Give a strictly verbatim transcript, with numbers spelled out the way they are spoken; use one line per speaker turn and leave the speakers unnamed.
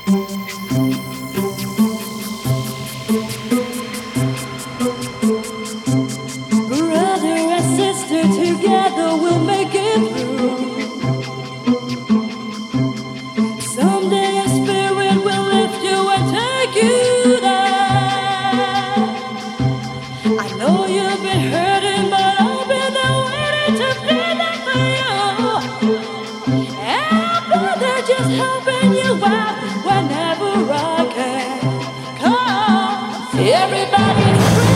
Brother and sister, together we'll make it through. Someday a spirit will lift you and take you there. I know you've been hurting, but I've been there waiting to be there for you. And brother, just helping you out whenever I can. 'Cause everybody's free.